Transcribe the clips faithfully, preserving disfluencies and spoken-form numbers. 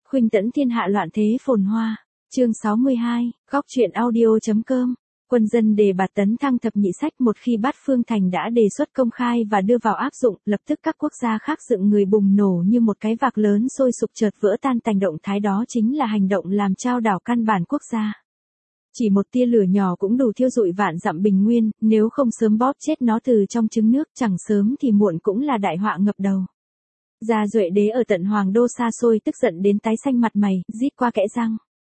Khuynh tẫn thiên hạ loạn thế phồn hoa. Chương sáu mươi hai, góc truyện audio.com. Quân dân đề bạt tấn thăng thập nhị sách. Một khi Bát Phương Thành đã đề xuất công khai và đưa vào áp dụng, lập tức các quốc gia khác dựng người bùng nổ như một cái vạc lớn sôi sục chợt vỡ tan tành. Động thái đó chính là hành động làm chao đảo căn bản quốc gia. Chỉ một tia lửa nhỏ cũng đủ thiêu rụi vạn dặm bình nguyên, nếu không sớm bóp chết nó từ trong trứng nước, chẳng sớm thì muộn cũng là đại họa ngập đầu. Gia Duệ đế ở tận Hoàng Đô xa xôi tức giận đến tái xanh mặt mày, rít qua kẽ răng.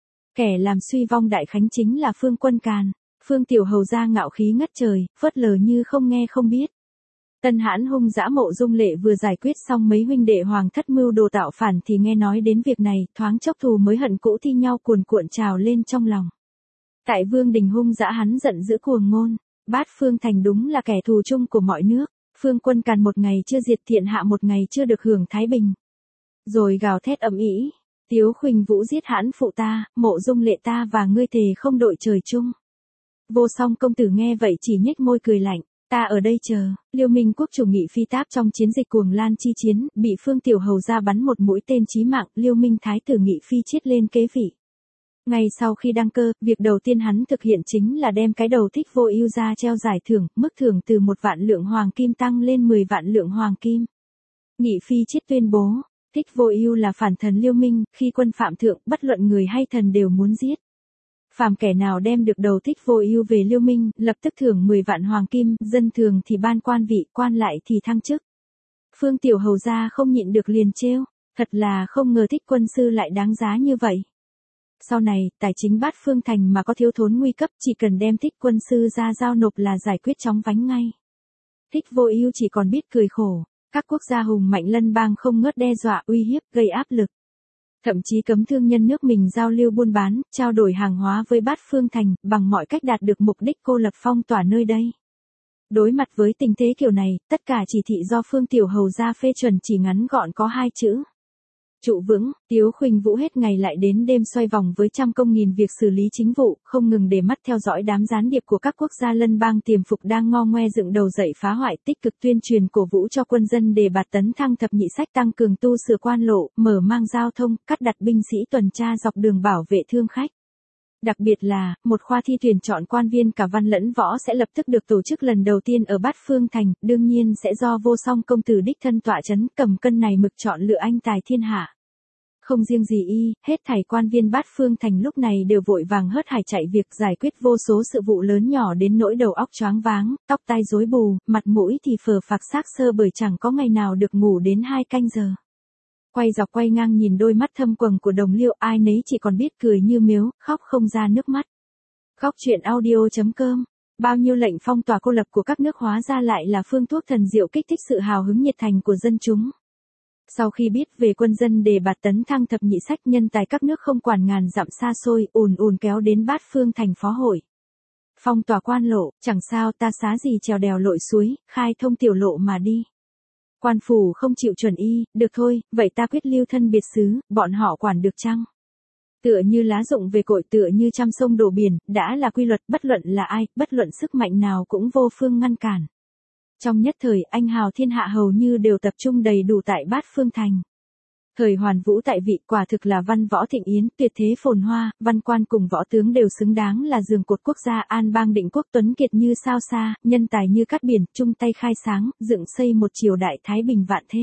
Kẻ làm suy vong đại khánh chính là Phương Quân Càn. Phương Tiểu Hầu gia ngạo khí ngất trời, phớt lờ như không nghe không biết. Tân Hãn hung dã Mộ Dung Lệ vừa giải quyết xong mấy huynh đệ hoàng thất mưu đồ tạo phản thì nghe nói đến việc này, thoáng chốc thù mới hận cũ thi nhau cuồn cuộn trào lên trong lòng. Tại Vương đình hung dã hắn giận dữ cuồng ngôn, Bát Phương Thành đúng là kẻ thù chung của mọi nước. Phương Quân Càn một ngày chưa diệt thiện hạ một ngày chưa được hưởng thái bình. Rồi gào thét ầm ĩ, Tiếu Khuynh Vũ giết Hãn phụ ta, Mộ Dung Lệ ta và ngươi thề không đội trời chung. Vô Song công tử nghe vậy chỉ nhếch môi cười lạnh, ta ở đây chờ. Liêu Minh quốc chủ Nghị Phi Táp trong chiến dịch Cuồng Lan chi chiến, bị Phương Tiểu Hầu gia bắn một mũi tên chí mạng, Liêu Minh thái tử Nghị Phi chết lên kế vị. Ngay sau khi đăng cơ, việc đầu tiên hắn thực hiện chính là đem cái đầu Thích Vô Ưu ra treo giải thưởng, mức thưởng từ một vạn lượng hoàng kim tăng lên mười vạn lượng hoàng kim. Nghị Phi chết tuyên bố, Thích Vô Ưu là phản thần Liêu Minh, khi quân phạm thượng, bất luận người hay thần đều muốn giết. Phàm kẻ nào đem được đầu Thích Vô Ưu về Liêu Minh, lập tức thưởng mười vạn hoàng kim, dân thường thì ban quan vị, quan lại thì thăng chức. Phương Tiểu Hầu gia không nhịn được liền trêu, thật là không ngờ Thích quân sư lại đáng giá như vậy. Sau này, tài chính Bát Phương Thành mà có thiếu thốn nguy cấp, chỉ cần đem Thích quân sư ra giao nộp là giải quyết chóng vánh ngay. Thích Vô Ưu chỉ còn biết cười khổ, các quốc gia hùng mạnh lân bang không ngớt đe dọa, uy hiếp, gây áp lực. Thậm chí cấm thương nhân nước mình giao lưu buôn bán, trao đổi hàng hóa với Bát Phương Thành, bằng mọi cách đạt được mục đích cô lập phong tỏa nơi đây. Đối mặt với tình thế kiểu này, tất cả chỉ thị do Phương Tiểu Hầu gia phê chuẩn chỉ ngắn gọn có hai chữ. Trụ vững. Tiếu Khuynh Vũ hết ngày lại đến đêm xoay vòng với trăm công nghìn việc xử lý chính vụ, không ngừng để mắt theo dõi đám gián điệp của các quốc gia lân bang tiềm phục đang ngo ngoe dựng đầu dậy phá hoại, tích cực tuyên truyền cổ vũ cho quân dân đề bạt tấn thăng thập nhị sách, tăng cường tu sửa quan lộ, mở mang giao thông, cắt đặt binh sĩ tuần tra dọc đường bảo vệ thương khách. Đặc biệt là, một khoa thi tuyển chọn quan viên cả văn lẫn võ sẽ lập tức được tổ chức lần đầu tiên ở Bát Phương Thành, đương nhiên sẽ do Vô Song công tử đích thân tọa chấn, cầm cân này mực chọn lựa anh tài thiên hạ. Không riêng gì y, hết thảy quan viên Bát Phương Thành lúc này đều vội vàng hớt hải chạy việc giải quyết vô số sự vụ lớn nhỏ đến nỗi đầu óc choáng váng, tóc tai rối bù, mặt mũi thì phờ phạc xác xơ bởi chẳng có ngày nào được ngủ đến hai canh giờ. Quay dọc quay ngang nhìn đôi mắt thâm quầng của đồng liêu, ai nấy chỉ còn biết cười như miếu, khóc không ra nước mắt. Góc truyện audio.com. Bao nhiêu lệnh phong tỏa cô lập của các nước hóa ra lại là phương thuốc thần diệu kích thích sự hào hứng nhiệt thành của dân chúng. Sau khi biết về quân dân đề bạt tấn thăng thập nhị sách, nhân tài các nước không quản ngàn dặm xa xôi, ùn ùn kéo đến Bát Phương Thành phó hội. Phong tỏa quan lộ, chẳng sao ta xá gì trèo đèo lội suối, khai thông tiểu lộ mà đi. Quan phủ không chịu chuẩn y, được thôi, vậy ta quyết lưu thân biệt xứ, bọn họ quản được chăng? Tựa như lá rụng về cội, tựa như trăm sông đổ biển, đã là quy luật, bất luận là ai, bất luận sức mạnh nào cũng vô phương ngăn cản. Trong nhất thời, anh hào thiên hạ hầu như đều tập trung đầy đủ tại Bát Phương Thành. Thời Hoàn Vũ tại vị quả thực là văn võ thịnh yến, tuyệt thế phồn hoa, văn quan cùng võ tướng đều xứng đáng là giường cột quốc gia, an bang định quốc, tuấn kiệt như sao xa, nhân tài như cát biển, chung tay khai sáng, dựng xây một triều đại thái bình vạn thế.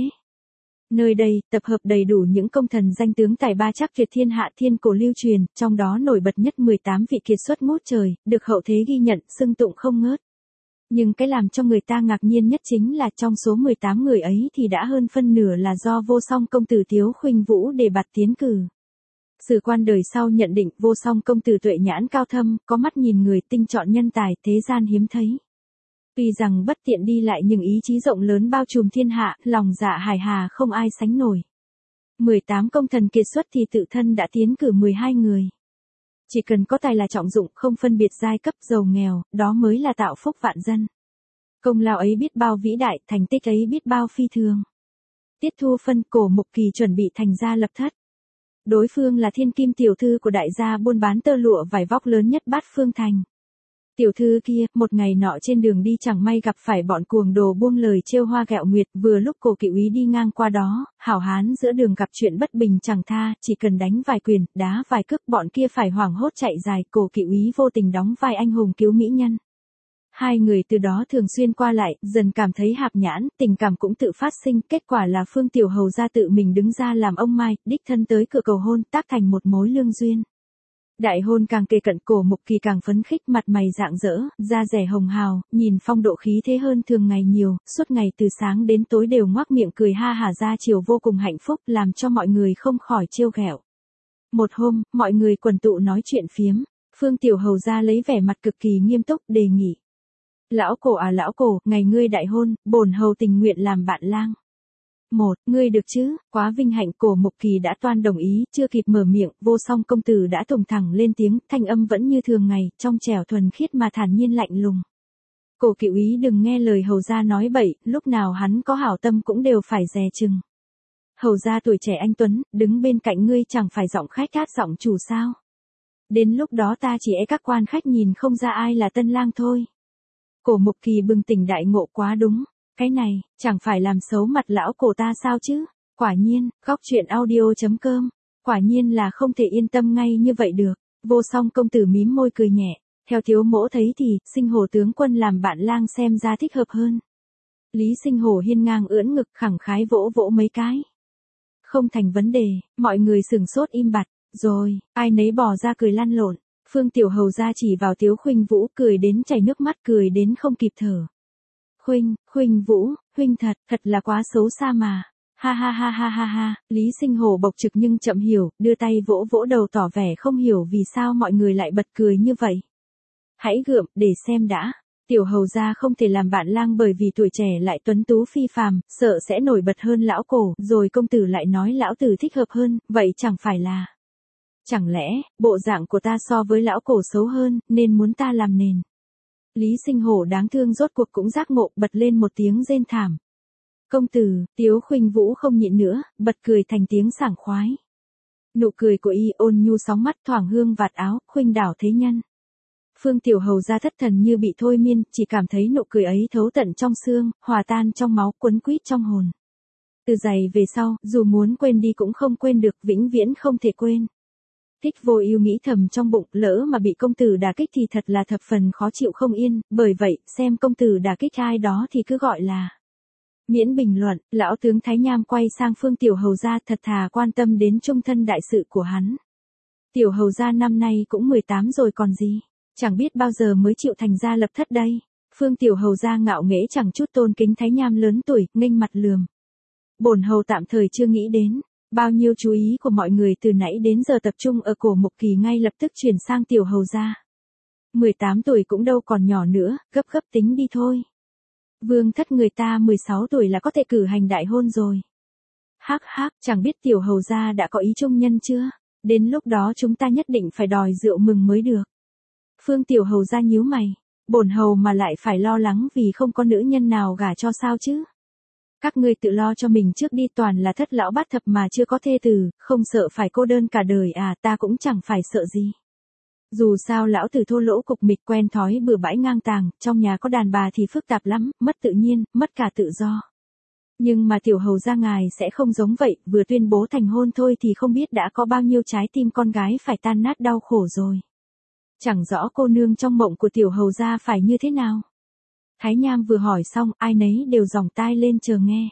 Nơi đây, tập hợp đầy đủ những công thần danh tướng tài ba chắc tuyệt thiên hạ thiên cổ lưu truyền, trong đó nổi bật nhất mười tám vị kiệt xuất ngút trời, được hậu thế ghi nhận, xưng tụng không ngớt. Nhưng cái làm cho người ta ngạc nhiên nhất chính là trong số mười tám người ấy thì đã hơn phân nửa là do Vô Song công tử Tiếu Khuynh Vũ đề bạt tiến cử. Sử quan đời sau nhận định Vô Song công tử tuệ nhãn cao thâm, có mắt nhìn người, tinh chọn nhân tài, thế gian hiếm thấy. Tuy rằng bất tiện đi lại nhưng ý chí rộng lớn bao trùm thiên hạ, lòng dạ hải hà không ai sánh nổi. mười tám công thần kiệt xuất thì tự thân đã tiến cử mười hai người. Chỉ cần có tài là trọng dụng, không phân biệt giai cấp giàu nghèo, đó mới là tạo phúc vạn dân. Công lao ấy biết bao vĩ đại, thành tích ấy biết bao phi thường. Tiết Thu Phân, Cổ Mục Kỳ chuẩn bị thành gia lập thất. Đối phương là thiên kim tiểu thư của đại gia buôn bán tơ lụa vải vóc lớn nhất Bát Phương Thành. Tiểu thư kia, một ngày nọ trên đường đi chẳng may gặp phải bọn cuồng đồ buông lời trêu hoa ghẹo nguyệt, vừa lúc Cổ Kỵ Úy đi ngang qua đó, hảo hán giữa đường gặp chuyện bất bình chẳng tha, chỉ cần đánh vài quyền, đá vài cước bọn kia phải hoảng hốt chạy dài, Cổ Kỵ Úy vô tình đóng vai anh hùng cứu mỹ nhân. Hai người từ đó thường xuyên qua lại, dần cảm thấy hạp nhãn, tình cảm cũng tự phát sinh, kết quả là Phương Tiểu Hầu gia tự mình đứng ra làm ông mai, đích thân tới cửa cầu hôn, tác thành một mối lương duyên. Đại hôn càng kề cận, Cổ Mục Kỳ càng phấn khích, mặt mày rạng rỡ, da dẻ hồng hào, nhìn phong độ khí thế hơn thường ngày nhiều, suốt ngày từ sáng đến tối đều ngoác miệng cười ha hả, ra chiều vô cùng hạnh phúc, làm cho mọi người không khỏi trêu ghẹo. Một hôm, mọi người quần tụ nói chuyện phiếm, Phương Tiểu Hầu gia lấy vẻ mặt cực kỳ nghiêm túc, đề nghị. Lão Cổ à lão Cổ, ngày ngươi đại hôn, bổn hầu tình nguyện làm bạn lang. Một, ngươi được chứ, quá vinh hạnh. Cổ Mục Kỳ đã toan đồng ý, chưa kịp mở miệng, Vô Song công tử đã thùng thẳng lên tiếng, thanh âm vẫn như thường ngày, trong trẻo thuần khiết mà thản nhiên lạnh lùng. Cổ Kỵ Úy đừng nghe lời hầu gia nói bậy, lúc nào hắn có hảo tâm cũng đều phải dè chừng. Hầu gia tuổi trẻ anh tuấn, đứng bên cạnh ngươi chẳng phải giọng khách gát giọng chủ sao? Đến lúc đó ta chỉ e các quan khách nhìn không ra ai là tân lang thôi. Cổ Mục Kỳ bừng tỉnh đại ngộ, quá đúng. Cái này, chẳng phải làm xấu mặt lão Cổ ta sao chứ? Quả nhiên, góc truyện audio chấm com. Quả nhiên là không thể yên tâm ngay như vậy được. Vô Song công tử mím môi cười nhẹ. Theo thiếu mỗ thấy thì, Sinh Hổ tướng quân làm bạn lang xem ra thích hợp hơn. Lý Sinh Hổ hiên ngang ưỡn ngực khẳng khái vỗ vỗ mấy cái. Không thành vấn đề, mọi người sửng sốt im bặt. Rồi, ai nấy bỏ ra cười lăn lộn. Phương Tiểu Hầu gia chỉ vào Tiếu Khuynh Vũ, cười đến chảy nước mắt, cười đến không kịp thở. Khuynh, Khuynh Vũ, huynh thật, thật là quá xấu xa mà. Ha ha ha ha ha ha, Lý Sinh Hổ bộc trực nhưng chậm hiểu, đưa tay vỗ vỗ đầu tỏ vẻ không hiểu vì sao mọi người lại bật cười như vậy. Hãy gượm, để xem đã. Tiểu Hầu gia không thể làm bạn lang bởi vì tuổi trẻ lại tuấn tú phi phàm, sợ sẽ nổi bật hơn lão Cổ, rồi công tử lại nói lão tử thích hợp hơn, vậy chẳng phải là... Chẳng lẽ, bộ dạng của ta so với lão Cổ xấu hơn, nên muốn ta làm nền. Lý Sinh Hổ đáng thương rốt cuộc cũng giác ngộ, bật lên một tiếng rên thảm. Công tử, Tiếu Khuynh Vũ không nhịn nữa, bật cười thành tiếng sảng khoái. Nụ cười của y ôn nhu sóng mắt, thoảng hương vạt áo, khuynh đảo thế nhân. Phương Tiểu Hầu gia thất thần như bị thôi miên, chỉ cảm thấy nụ cười ấy thấu tận trong xương, hòa tan trong máu, quấn quýt trong hồn. Từ giày về sau, dù muốn quên đi cũng không quên được, vĩnh viễn không thể quên. Thích Vô Ưu nghĩ thầm trong bụng, lỡ mà bị công tử đả kích thì thật là thập phần khó chịu không yên, bởi vậy, xem công tử đả kích ai đó thì cứ gọi là. Miễn bình luận, lão tướng Thái Nham quay sang Phương Tiểu Hầu gia, thật thà quan tâm đến chung thân đại sự của hắn. Tiểu Hầu gia năm nay cũng mười tám rồi còn gì, chẳng biết bao giờ mới chịu thành gia lập thất đây. Phương Tiểu Hầu gia ngạo nghễ chẳng chút tôn kính Thái Nham lớn tuổi, nghênh mặt lườm. Bổn hầu tạm thời chưa nghĩ đến. Bao nhiêu chú ý của mọi người từ nãy đến giờ tập trung ở Cổ Mục Kỳ ngay lập tức chuyển sang Tiểu Hầu gia. mười tám tuổi cũng đâu còn nhỏ nữa, gấp gấp tính đi thôi. Vương thất người ta mười sáu tuổi là có thể cử hành đại hôn rồi. Hắc hắc, chẳng biết Tiểu Hầu gia đã có ý trung nhân chưa? Đến lúc đó chúng ta nhất định phải đòi rượu mừng mới được. Phương Tiểu Hầu gia nhíu mày, bổn hầu mà lại phải lo lắng vì không có nữ nhân nào gả cho sao chứ? Các ngươi tự lo cho mình trước đi, toàn là thất lão bát thập mà chưa có thê tử, không sợ phải cô đơn cả đời à, ta cũng chẳng phải sợ gì. Dù sao lão tử thô lỗ cục mịch quen thói bừa bãi ngang tàng, trong nhà có đàn bà thì phức tạp lắm, mất tự nhiên, mất cả tự do. Nhưng mà Tiểu Hầu gia ngài sẽ không giống vậy, vừa tuyên bố thành hôn thôi thì không biết đã có bao nhiêu trái tim con gái phải tan nát đau khổ rồi. Chẳng rõ cô nương trong mộng của Tiểu Hầu gia phải như thế nào. Thái Nham vừa hỏi xong, ai nấy đều giòng tai lên chờ nghe.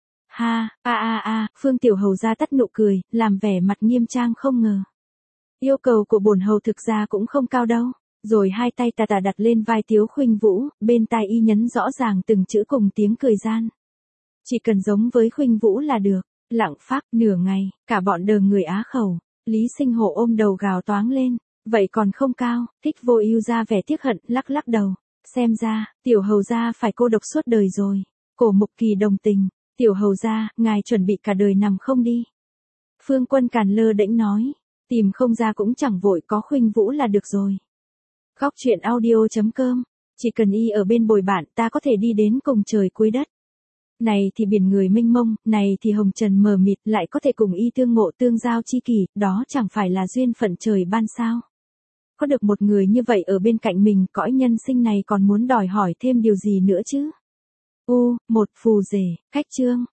Ha, a a a, Phương Tiểu Hầu gia tắt nụ cười, làm vẻ mặt nghiêm trang không ngờ. Yêu cầu của bổn hầu thực ra cũng không cao đâu. Rồi hai tay tà tà đặt lên vai Tiếu Khuynh Vũ, bên tai y nhấn rõ ràng từng chữ cùng tiếng cười gian. Chỉ cần giống với Khuynh Vũ là được. Lặng phác nửa ngày, cả bọn đờ người á khẩu. Lý Sinh Hổ ôm đầu gào toáng lên. Vậy còn không cao, Thích Vô Ưu ra vẻ tiếc hận, lắc lắc đầu. Xem ra, Tiểu Hầu gia phải cô độc suốt đời rồi. Cổ Mục Kỳ đồng tình. Tiểu Hầu gia, ngài chuẩn bị cả đời nằm không đi. Phương Quân càn lơ đễnh nói. Tìm không ra cũng chẳng vội, có Khuynh Vũ là được rồi. Góc truyện audio chấm com. Chỉ cần y ở bên bồi bạn, ta có thể đi đến cùng trời cuối đất. Này thì biển người mênh mông, này thì hồng trần mờ mịt, lại có thể cùng y tương ngộ tương giao chi kỷ, đó chẳng phải là duyên phận trời ban sao. có được một người như vậy ở bên cạnh mình, cõi nhân sinh này còn muốn đòi hỏi thêm điều gì nữa chứ? U, một phù rể, khách chương.